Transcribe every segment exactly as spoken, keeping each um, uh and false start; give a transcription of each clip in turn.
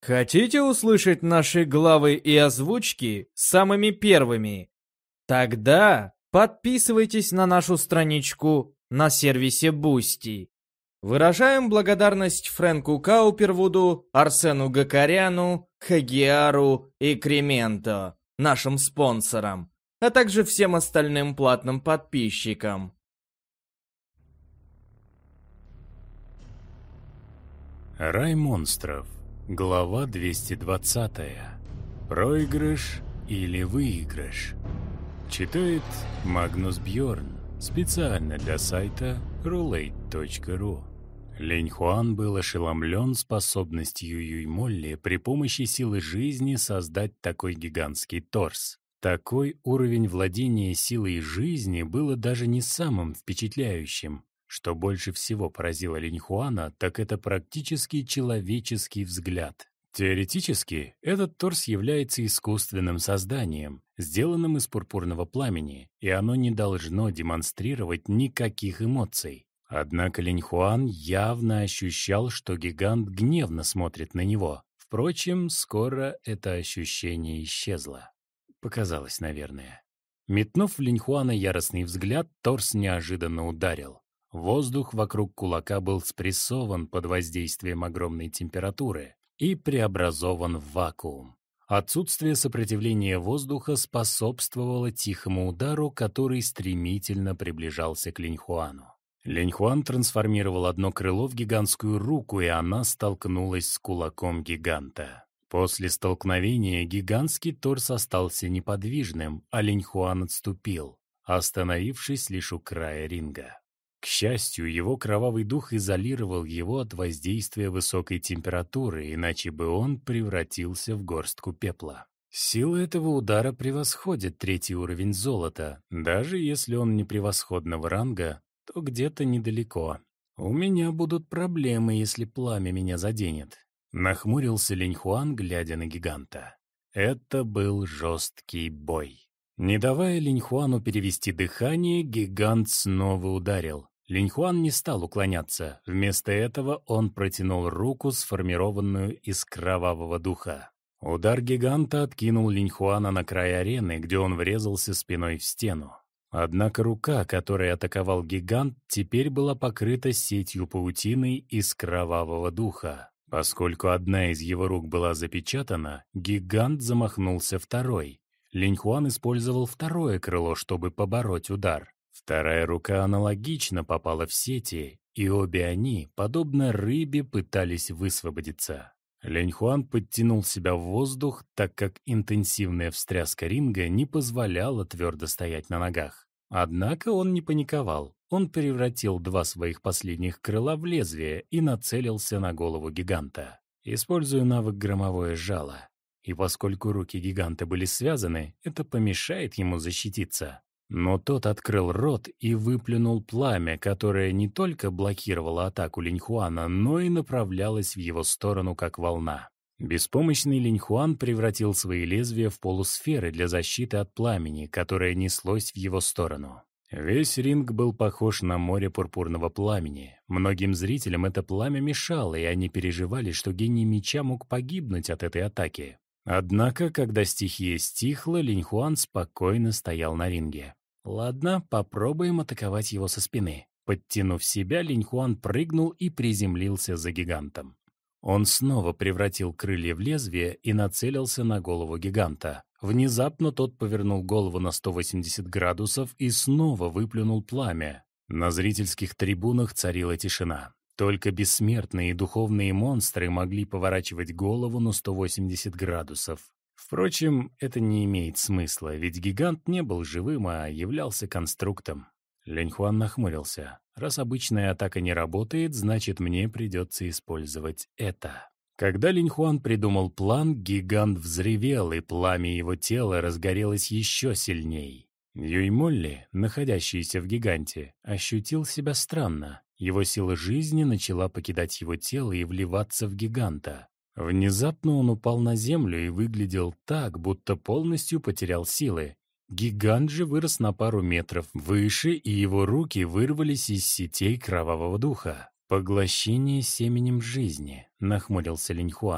Хотите услышать наши главы и озвучки самыми первыми? Тогда подписывайтесь на нашу страничку на сервисе Boosty. Выражаем благодарность Фрэнку Каупервуду, Арсену Гакаряну, Хагиару и Кременто, нашим спонсорам, а также всем остальным платным подписчикам. Рай монстров. Глава двести двадцать. Проигрыш или выигрыш. Читает Магнус Бьорн. Специально для сайта рулейт точка ру. Линь Хуан был ошеломлен способностью Юймолли при помощи силы жизни создать такой гигантский торс. Такой уровень владения силой жизни было даже не самым впечатляющим. Что больше всего поразило Линь Хуана, так это практически человеческий взгляд. Теоретически, этот торс является искусственным созданием, сделанным из пурпурного пламени, и оно не должно демонстрировать никаких эмоций. Однако Линь Хуан явно ощущал, что гигант гневно смотрит на него. Впрочем, скоро это ощущение исчезло. Показалось, наверное. Метнув в Линь Хуана яростный взгляд, торс неожиданно ударил. Воздух вокруг кулака был спрессован под воздействием огромной температуры и преобразован в вакуум. Отсутствие сопротивления воздуха способствовало тихому удару, который стремительно приближался к Линь Хуану. Линь Хуан трансформировал одно крыло в гигантскую руку, и она столкнулась с кулаком гиганта. После столкновения гигантский торс остался неподвижным, а Линь Хуан отступил, остановившись лишь у края ринга. К счастью, его кровавый дух изолировал его от воздействия высокой температуры, иначе бы он превратился в горстку пепла. Сила этого удара превосходит третий уровень золота. Даже если он не превосходного ранга, то где-то недалеко. У меня будут проблемы, если пламя меня заденет. Нахмурился Линь Хуан, глядя на гиганта. Это был жесткий бой. Не давая Линь Хуану перевести дыхание, гигант снова ударил. Линь Хуан не стал уклоняться. Вместо этого он протянул руку, сформированную из кровавого духа. Удар гиганта откинул Линь Хуана на край арены, где он врезался спиной в стену. Однако рука, которой атаковал гигант, теперь была покрыта сетью паутины из кровавого духа. Поскольку одна из его рук была запечатана, гигант замахнулся второй. Линь Хуан использовал второе крыло, чтобы побороть удар. Вторая рука аналогично попала в сети, и обе они, подобно рыбе, пытались высвободиться. Линь Хуан подтянул себя в воздух, так как интенсивная встряска ринга не позволяла твердо стоять на ногах. Однако он не паниковал. Он превратил два своих последних крыла в лезвие и нацелился на голову гиганта, используя навык «Громовое жало». И поскольку руки гиганта были связаны, это помешает ему защититься. Но тот открыл рот и выплюнул пламя, которое не только блокировало атаку Линь Хуана, но и направлялось в его сторону как волна. Беспомощный Линь Хуан превратил свои лезвия в полусферы для защиты от пламени, которое неслось в его сторону. Весь ринг был похож на море пурпурного пламени. Многим зрителям это пламя мешало, и они переживали, что гений меча мог погибнуть от этой атаки. Однако, когда стихия стихла, Линь Хуан спокойно стоял на ринге. Ладно, попробуем атаковать его со спины. Подтянув себя, Линь Хуан прыгнул и приземлился за гигантом. Он снова превратил крылья в лезвие и нацелился на голову гиганта. Внезапно тот повернул голову на сто восемьдесят градусов и снова выплюнул пламя. На зрительских трибунах царила тишина. Только бессмертные и духовные монстры могли поворачивать голову на сто восемьдесят градусов. Впрочем, это не имеет смысла, ведь гигант не был живым, а являлся конструктом. Линь Хуан нахмурился. Раз обычная атака не работает, значит, мне придется использовать это. Когда Линь Хуан придумал план, гигант взревел, и пламя его тела разгорелось еще сильней. Юймолли, находящийся в гиганте, ощутил себя странно. Его сила жизни начала покидать его тело и вливаться в гиганта. Внезапно он упал на землю и выглядел так, будто полностью потерял силы. Гигант же вырос на пару метров выше, и его руки вырвались из сетей кровавого духа. «Поглощение семенем жизни», — нахмурился Линь Хуан.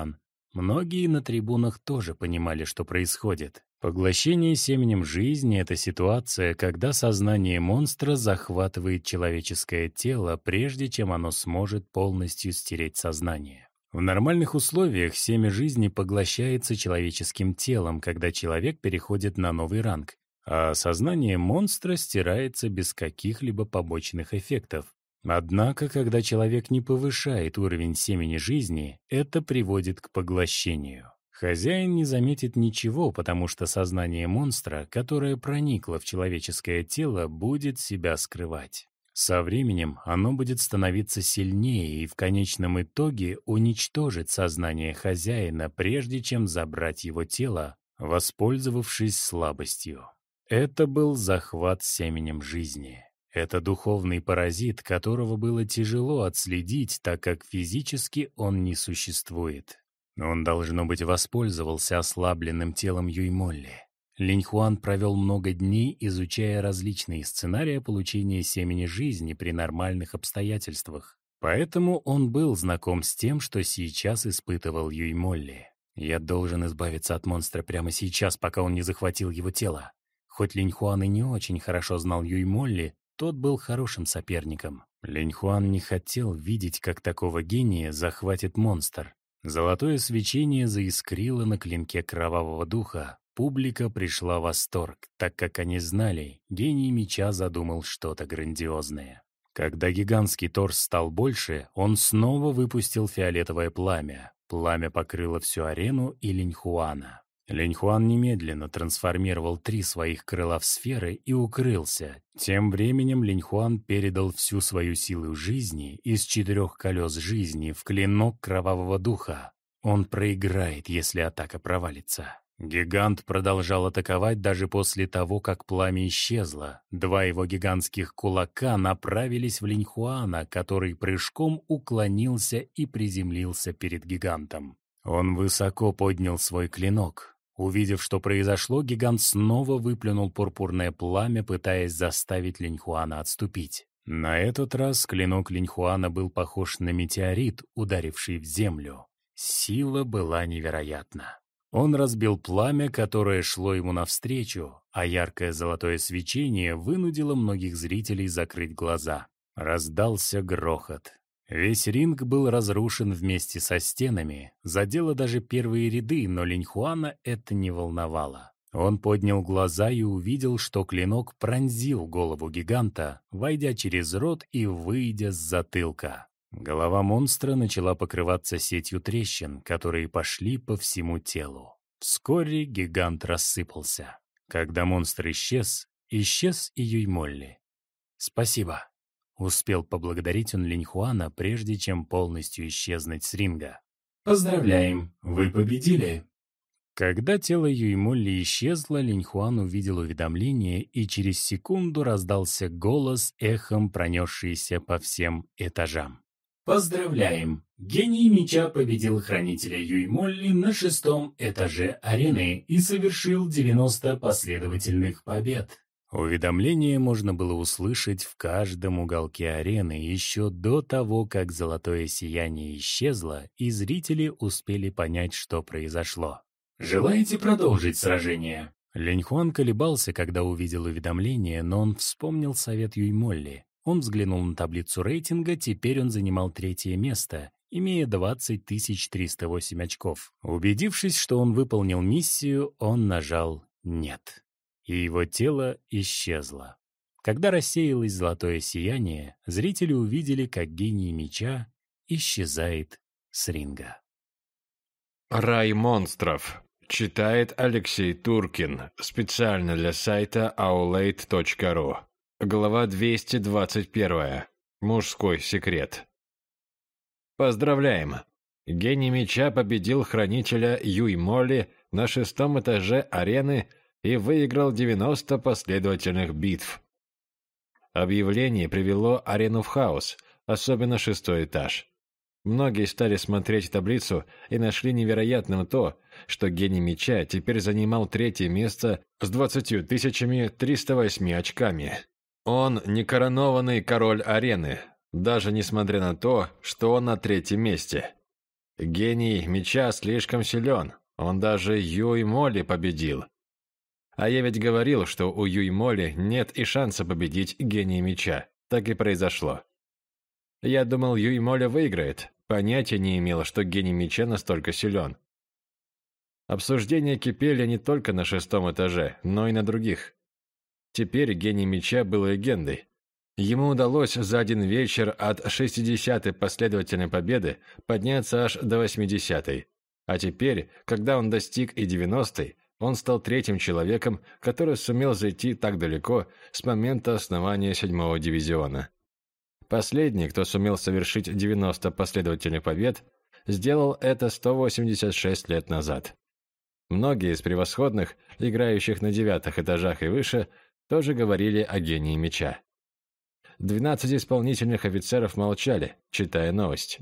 Многие на трибунах тоже понимали, что происходит. Поглощение семенем жизни — это ситуация, когда сознание монстра захватывает человеческое тело, прежде чем оно сможет полностью стереть сознание. В нормальных условиях семя жизни поглощается человеческим телом, когда человек переходит на новый ранг, а сознание монстра стирается без каких-либо побочных эффектов. Однако, когда человек не повышает уровень семени жизни, это приводит к поглощению. Хозяин не заметит ничего, потому что сознание монстра, которое проникло в человеческое тело, будет себя скрывать. Со временем оно будет становиться сильнее и в конечном итоге уничтожит сознание хозяина, прежде чем забрать его тело, воспользовавшись слабостью. Это был захват семенем жизни. Это духовный паразит, которого было тяжело отследить, так как физически он не существует. Он, должно быть, воспользовался ослабленным телом Юймолли. Линьхуан провел много дней, изучая различные сценарии получения семени жизни при нормальных обстоятельствах. Поэтому он был знаком с тем, что сейчас испытывал Юймолли. «Я должен избавиться от монстра прямо сейчас, пока он не захватил его тело». Хоть Линьхуан и не очень хорошо знал Юймолли, тот был хорошим соперником. Линьхуан не хотел видеть, как такого гения захватит монстр. Золотое свечение заискрило на клинке кровавого духа. Публика пришла в восторг, так как они знали, гений меча задумал что-то грандиозное. Когда гигантский торс стал больше, он снова выпустил фиолетовое пламя. Пламя покрыло всю арену и Линьхуана. Линьхуан немедленно трансформировал три своих крыла в сферы и укрылся. Тем временем Линьхуан передал всю свою силу жизни из четырех колес жизни в клинок кровавого духа. Он проиграет, если атака провалится. Гигант продолжал атаковать даже после того, как пламя исчезло. Два его гигантских кулака направились в Линьхуана, который прыжком уклонился и приземлился перед гигантом. Он высоко поднял свой клинок. Увидев, что произошло, гигант снова выплюнул пурпурное пламя, пытаясь заставить Линьхуана отступить. На этот раз клинок Линьхуана был похож на метеорит, ударивший в землю. Сила была невероятна. Он разбил пламя, которое шло ему навстречу, а яркое золотое свечение вынудило многих зрителей закрыть глаза. Раздался грохот. Весь ринг был разрушен вместе со стенами, задело даже первые ряды, но Линьхуана это не волновало. Он поднял глаза и увидел, что клинок пронзил голову гиганта, войдя через рот и выйдя с затылка. Голова монстра начала покрываться сетью трещин, которые пошли по всему телу. Вскоре гигант рассыпался. Когда монстр исчез, исчез и Юймолли. «Спасибо», — успел поблагодарить он Линьхуана, прежде чем полностью исчезнуть с ринга. «Поздравляем, вы победили». Когда тело Юймолли исчезло, Линьхуан увидел уведомление, и через секунду раздался голос, эхом пронесшийся по всем этажам. «Поздравляем! Гений меча победил хранителя Юймолли на шестом этаже арены и совершил девяносто последовательных побед». Уведомление можно было услышать в каждом уголке арены еще до того, как золотое сияние исчезло, и зрители успели понять, что произошло. «Желаете продолжить сражение?» Линьхуан колебался, когда увидел уведомление, но он вспомнил совет Юймолли. Он взглянул на таблицу рейтинга, теперь он занимал третье место, имея двадцать тысяч триста восемь очков. Убедившись, что он выполнил миссию, он нажал «Нет». И его тело исчезло. Когда рассеялось золотое сияние, зрители увидели, как гений меча исчезает с ринга. Рай монстров. Читает Алексей Туркин. Специально для сайта аулейт точка ру. Глава двести двадцать один. Мужской секрет. Поздравляем! Гений меча победил хранителя Юймолли на шестом этаже арены и выиграл девяносто последовательных битв. Объявление привело арену в хаос, особенно шестой этаж. Многие стали смотреть таблицу и нашли невероятным то, что гений меча теперь занимал третье место с двадцатью тысячами тремястами восьми очками. Он не коронованный король арены, даже несмотря на то, что он на третьем месте. Гений меча слишком силен, он даже Юй Моли победил. А я ведь говорил, что у Юй Моли нет и шанса победить гения меча. Так и произошло. Я думал, Юй Моли выиграет, понятия не имел, что гений меча настолько силен. Обсуждения кипели не только на шестом этаже, но и на других. Теперь гений меча был легендой. Ему удалось за один вечер от шестидесятой последовательной победы подняться аж до восьмидесятой. А теперь, когда он достиг и девяностой, он стал третьим человеком, который сумел зайти так далеко с момента основания седьмого дивизиона. Последний, кто сумел совершить девяносто последовательных побед, сделал это сто восемьдесят шесть лет назад. Многие из превосходных, играющих на девятых этажах и выше, тоже говорили о гении меча. Двенадцать исполнительных офицеров молчали, читая новость.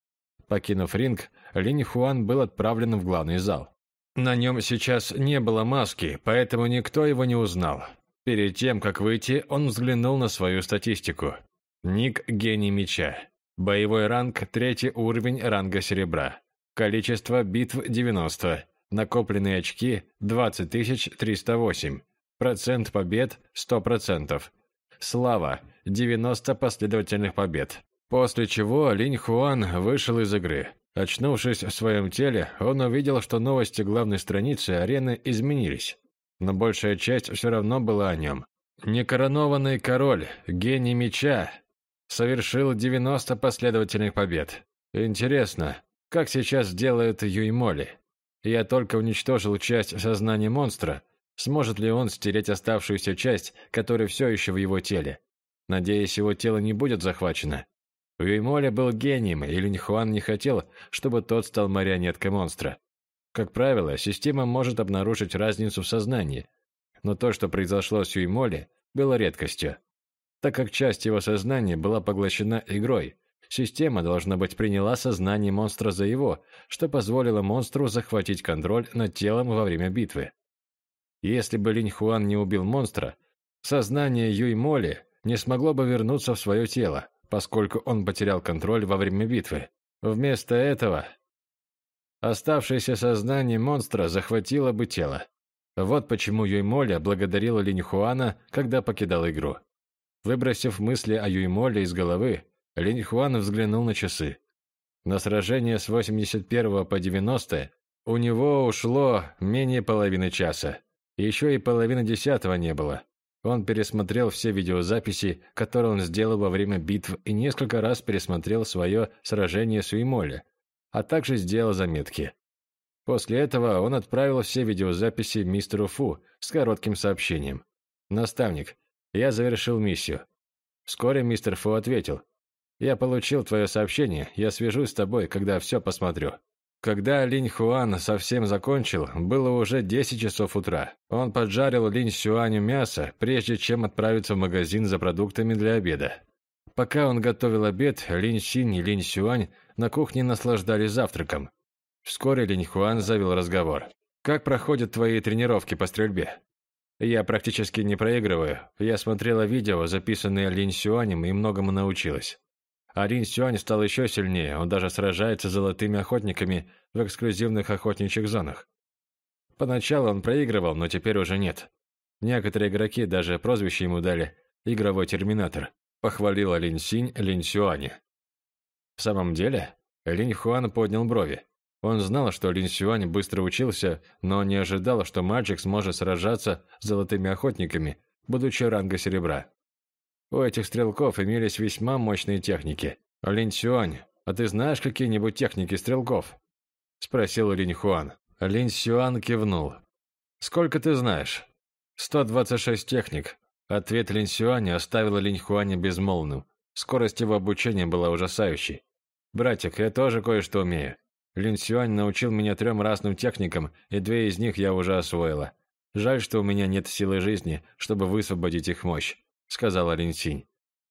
Покинув ринг, Линь Хуан был отправлен в главный зал. На нем сейчас не было маски, поэтому никто его не узнал. Перед тем, как выйти, он взглянул на свою статистику. Ник «Гений меча». Боевой ранг – третий уровень ранга серебра. Количество битв – девяносто. Накопленные очки – двадцать тысяч триста восемь. Процент побед – сто процентов. Слава – девяносто последовательных побед. После чего Линь Хуан вышел из игры. Очнувшись в своем теле, он увидел, что новости главной страницы арены изменились. Но большая часть все равно была о нем. Некоронованный король, гений меча, совершил девяносто последовательных побед. Интересно, как сейчас делает Юй Моли? Я только уничтожил часть сознания монстра. Сможет ли он стереть оставшуюся часть, которая все еще в его теле? Надеюсь, его тело не будет захвачено. Юй Моли был гением, и Линь Хуан не хотел, чтобы тот стал марионеткой монстра. Как правило, система может обнаружить разницу в сознании. Но то, что произошло с Юй Моли, было редкостью. Так как часть его сознания была поглощена игрой, система, должна быть, приняла сознание монстра за его, что позволило монстру захватить контроль над телом во время битвы. Если бы Линь Хуан не убил монстра, сознание Юй Моли не смогло бы вернуться в свое тело, поскольку он потерял контроль во время битвы. Вместо этого оставшееся сознание монстра захватило бы тело. Вот почему Юй Моли благодарила Линь Хуана, когда покидал игру. Выбросив мысли о Юй Моли из головы, Линь Хуан взглянул на часы. На сражение с восемьдесят первого по девяностое у него ушло менее половины часа. Еще и половины десятого не было. Он пересмотрел все видеозаписи, которые он сделал во время битв, и несколько раз пересмотрел свое сражение с Юй Моли, а также сделал заметки. После этого он отправил все видеозаписи мистеру Фу с коротким сообщением. «Наставник, я завершил миссию». Вскоре мистер Фу ответил: «Я получил твое сообщение, я свяжусь с тобой, когда все посмотрю». Когда Линь Хуан совсем закончил, было уже десять часов утра. Он поджарил Линь Сюаню мясо, прежде чем отправиться в магазин за продуктами для обеда. Пока он готовил обед, Линь Синь и Линь Сюань на кухне наслаждались завтраком. Вскоре Линь Хуан завел разговор. «Как проходят твои тренировки по стрельбе?» «Я практически не проигрываю. Я смотрела видео, записанные Линь Сюанем, и многому научилась». А Линь Сюань стал еще сильнее, он даже сражается с золотыми охотниками в эксклюзивных охотничьих зонах. Поначалу он проигрывал, но теперь уже нет. Некоторые игроки даже прозвище ему дали «Игровой терминатор», похвалила Линь Синь Линь Сюаня. В самом деле, Линь Хуан поднял брови. Он знал, что Линь Сюань быстро учился, но не ожидал, что мальчик сможет сражаться с золотыми охотниками, будучи ранга серебра. У этих стрелков имелись весьма мощные техники. «Линь Сюань, а ты знаешь какие-нибудь техники стрелков?» – спросил Линь Хуан. Линь Сюань кивнул. «Сколько ты знаешь?» «сто двадцать шесть техник». Ответ Линь Сюаня оставил Линь Хуаня безмолвным. Скорость его обучения была ужасающей. «Братик, я тоже кое-что умею. Линь Сюань научил меня трем разным техникам, и две из них я уже освоила. Жаль, что у меня нет силы жизни, чтобы высвободить их мощь», — сказала Линь Синь.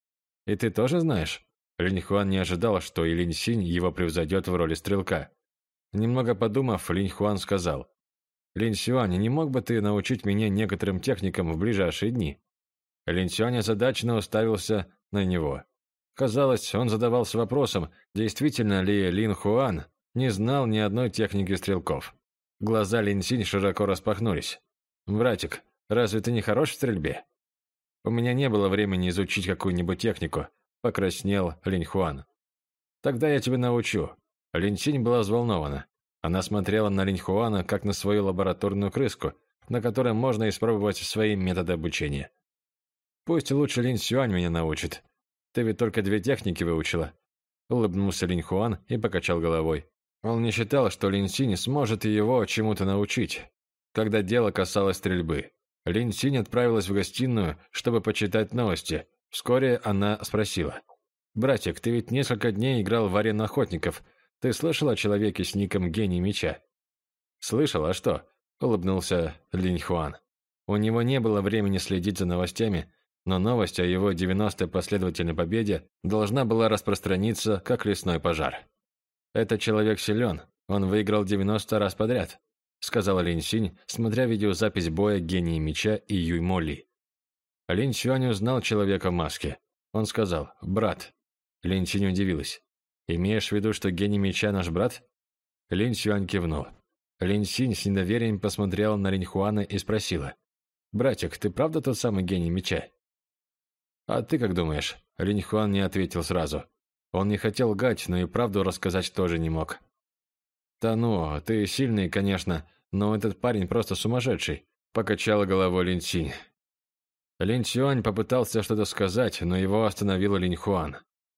«И ты тоже знаешь?» Линь Хуан не ожидал, что и Линь Синь его превзойдет в роли стрелка. Немного подумав, Линь Хуан сказал: «Линь Сюань, не мог бы ты научить меня некоторым техникам в ближайшие дни?» Линь Сюань озадаченно уставился на него. Казалось, он задавался вопросом, действительно ли Линь Хуан не знал ни одной техники стрелков. Глаза Линь Синь широко распахнулись. «Братик, разве ты не хорош в стрельбе?» «У меня не было времени изучить какую-нибудь технику», – покраснел Линь Хуан. «Тогда я тебя научу». Линь Синь была взволнована. Она смотрела на Линь Хуана, как на свою лабораторную крыску, на которой можно испробовать свои методы обучения. «Пусть лучше Линь Сюань меня научит. Ты ведь только две техники выучила». Улыбнулся Линь Хуан и покачал головой. Он не считал, что Линь Синь сможет его чему-то научить, когда дело касалось стрельбы. Линь Синь отправилась в гостиную, чтобы почитать новости. Вскоре она спросила. «Братик, ты ведь несколько дней играл в арену охотников. Ты слышал о человеке с ником Гений Меча?» «Слышал, а что?» – улыбнулся Линь Хуан. У него не было времени следить за новостями, но новость о его девяностой последовательной победе должна была распространиться, как лесной пожар. «Этот человек силен, он выиграл девяносто раз подряд», – сказала Линь Синь, смотря видеозапись боя Гения Меча и Юй Моли. Линь Сюань узнал человека в маске. Он сказал: «Брат». Линь Синь удивилась. «Имеешь в виду, что Гений Меча наш брат?» Линь Сюань кивнул. Линь Синь с недоверием посмотрела на Линь Хуана и спросила: «Братик, ты правда тот самый Гений Меча?» «А ты как думаешь?» Линь Хуан не ответил сразу. Он не хотел лгать, но и правду рассказать тоже не мог. «Да ну, ты сильный, конечно, но этот парень просто сумасшедший», – покачала головой Линь Синь. Линь Сюань попытался что-то сказать, но его остановил Линь Хуан.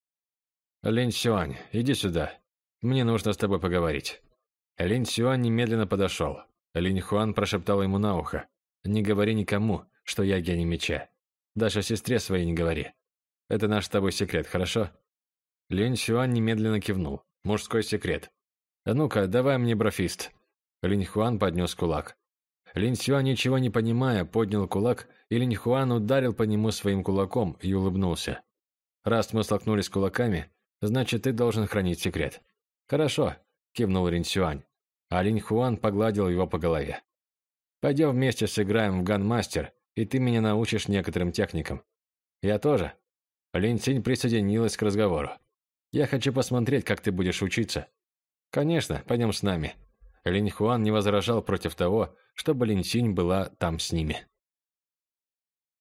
«Линь Сюань, иди сюда. Мне нужно с тобой поговорить». Линь Сюань немедленно подошел. Линь Хуан прошептал ему на ухо: «Не говори никому, что я Гений Меча. Даже сестре своей не говори. Это наш с тобой секрет, хорошо?» Линь Сюань немедленно кивнул. «Мужской секрет. А ну-ка, давай мне брофист». Линь Хуан поднес кулак. Линь Сюань, ничего не понимая, поднял кулак, и Линь Хуан ударил по нему своим кулаком и улыбнулся. «Раз мы столкнулись кулаками, значит, ты должен хранить секрет». «Хорошо», – кивнул Линь Сюань, а Линь Хуан погладил его по голове. «Пойдем вместе сыграем в Ганмастер, и ты меня научишь некоторым техникам». «Я тоже». Линь Синь присоединилась к разговору. «Я хочу посмотреть, как ты будешь учиться». «Конечно, пойдем с нами». Линь Хуан не возражал против того, чтобы Линь Синь была там с ними.